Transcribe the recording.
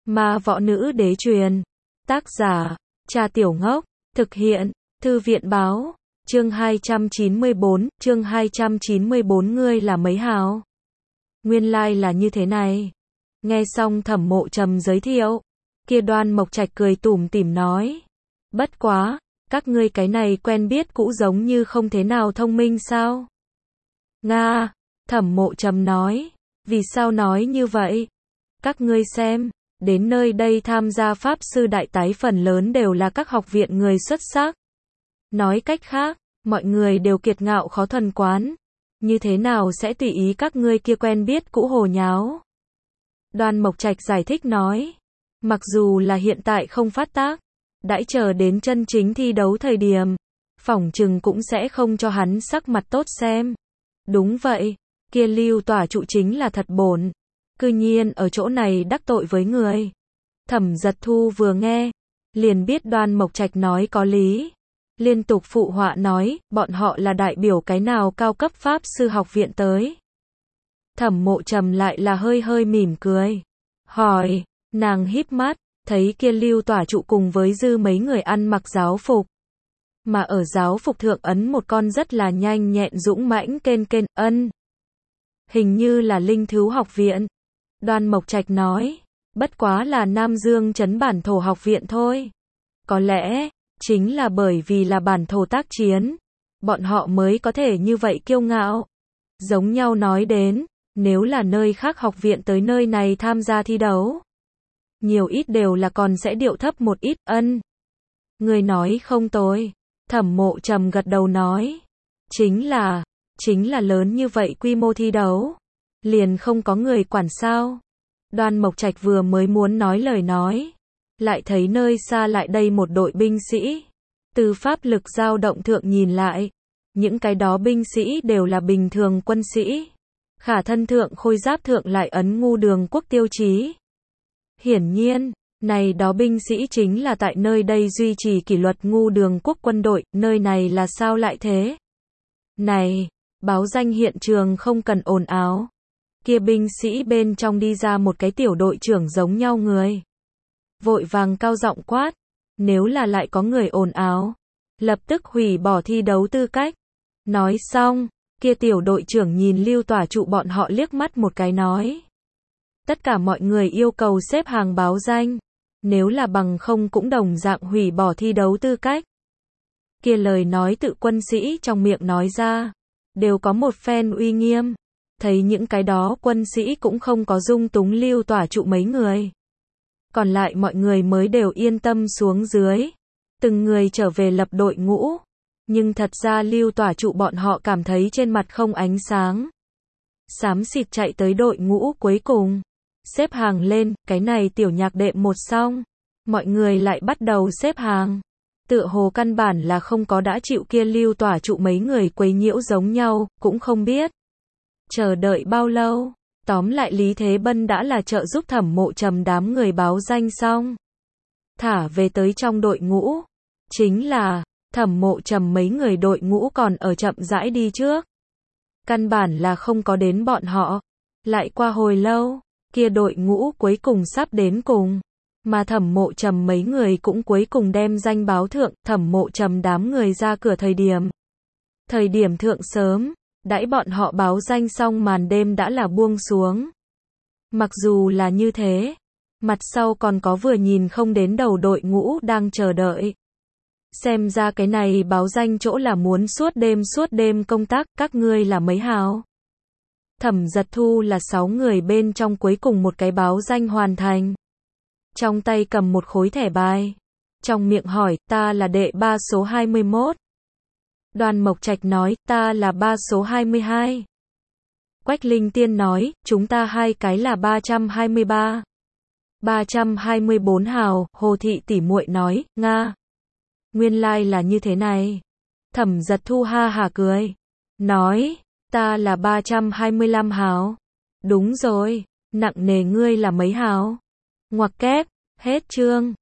Ma võ nữ đế truyền. Tác giả, Trà Tiểu Ngốc. Thực hiện, Thư viện báo. Chương 294, ngươi là mấy hào? Nguyên lai là như thế này. Nghe xong Thẩm Mộ Trầm giới thiệu, kia Đoan Mộc Trạch cười tủm tỉm nói. Bất quá, các ngươi cái này quen biết cũ giống như không thế nào thông minh sao? Nga, Thẩm Mộ Trầm nói. Vì sao nói như vậy? Các ngươi xem, đến nơi đây tham gia Pháp Sư Đại Tái phần lớn đều là các học viện người xuất sắc. Nói cách khác, mọi người đều kiệt ngạo khó thuần quán. Như thế nào sẽ tùy ý các ngươi kia quen biết cũ hồ nháo? Đoan Mộc Trạch giải thích nói. Mặc dù là hiện tại không phát tác, đãi chờ đến chân chính thi đấu thời điểm, phỏng chừng cũng sẽ không cho hắn sắc mặt tốt xem. Đúng vậy, kia Lưu tỏa trụ chính là thật bổn. Cư nhiên ở chỗ này đắc tội với người. Thẩm Giật Thu vừa nghe, liền biết Đoan Mộc Trạch nói có lý. Liên tục phụ họa nói, bọn họ là đại biểu cái nào cao cấp Pháp Sư học viện tới. Thẩm Mộ Trầm lại là hơi hơi mỉm cười. Hỏi, nàng híp mắt, thấy kia Lưu tỏa trụ cùng với dư mấy người ăn mặc giáo phục. Mà ở giáo phục thượng ấn một con rất là nhanh nhẹn dũng mãnh kên kên, ân. Hình như là Linh Thứu học viện. Đoan Mộc Trạch nói, bất quá là Nam Dương trấn bản thổ học viện thôi. Có lẽ, chính là bởi vì là bản thổ tác chiến, bọn họ mới có thể như vậy kiêu ngạo. Giống nhau nói đến, nếu là nơi khác học viện tới nơi này tham gia thi đấu, nhiều ít đều là còn sẽ điệu thấp một ít, ân. Người nói không tồi. Thẩm Mộ Trầm gật đầu nói. Chính là lớn như vậy quy mô thi đấu, liền không có người quản sao. Đoan Mộc Trạch vừa mới muốn nói lời nói, lại thấy nơi xa lại đây một đội binh sĩ. Từ pháp lực dao động thượng nhìn lại, những cái đó binh sĩ đều là bình thường quân sĩ. Khả thân thượng khôi giáp thượng lại ấn Ngu Đường quốc tiêu chí. Hiển nhiên, này đó binh sĩ chính là tại nơi đây duy trì kỷ luật Ngu Đường quốc quân đội, nơi này là sao lại thế? Này, báo danh hiện trường không cần ồn ào. Kia binh sĩ bên trong đi ra một cái tiểu đội trưởng giống nhau người. Vội vàng cao giọng quát, nếu là lại có người ồn ào, lập tức hủy bỏ thi đấu tư cách. Nói xong, kia tiểu đội trưởng nhìn Lưu tỏa trụ bọn họ liếc mắt một cái nói. Tất cả mọi người yêu cầu xếp hàng báo danh, nếu là bằng không cũng đồng dạng hủy bỏ thi đấu tư cách. Kia lời nói tự quân sĩ trong miệng nói ra, đều có một phen uy nghiêm. Thấy những cái đó quân sĩ cũng không có dung túng Lưu tỏa trụ mấy người. Còn lại mọi người mới đều yên tâm xuống dưới. Từng người trở về lập đội ngũ. Nhưng thật ra Lưu tỏa trụ bọn họ cảm thấy trên mặt không ánh sáng. Xám xịt chạy tới đội ngũ cuối cùng. Xếp hàng lên, cái này tiểu nhạc đệm một xong. Mọi người lại bắt đầu xếp hàng. Tựa hồ căn bản là không có đã chịu kia Lưu tỏa trụ mấy người quấy nhiễu giống nhau, cũng không biết. Chờ đợi bao lâu, tóm lại Lý Thế Bân đã là trợ giúp Thẩm Mộ Trầm đám người báo danh xong. Thả về tới trong đội ngũ. Chính là, Thẩm Mộ Trầm mấy người đội ngũ còn ở chậm rãi đi trước. Căn bản là không có đến bọn họ. Lại qua hồi lâu, kia đội ngũ cuối cùng sắp đến cùng. Mà Thẩm Mộ Trầm mấy người cũng cuối cùng đem danh báo thượng, Thẩm Mộ Trầm đám người ra cửa thời điểm. Thời điểm thượng sớm. Đãi bọn họ báo danh xong màn đêm đã là buông xuống. Mặc dù là như thế, mặt sau còn có vừa nhìn không đến đầu đội ngũ đang chờ đợi. Xem ra cái này báo danh chỗ là muốn suốt đêm công tác, các ngươi là mấy hào? Thẩm Giật Thu là 6 người bên trong cuối cùng một cái báo danh hoàn thành. Trong tay cầm một khối thẻ bài. Trong miệng hỏi, ta là đệ 3 số 21. Đoan Mộc Trạch nói, ta là 3 số 22. Quách Linh Tiên nói, chúng ta hai cái là 323. 324 hào, Hồ Thị tỷ muội nói, Nga. Nguyên lai là như thế này. Thẩm Giật Thu ha hả cười. Nói, ta là 325 hào. Đúng rồi, nặng nề ngươi là mấy hào? Ngoặc kép, hết chương.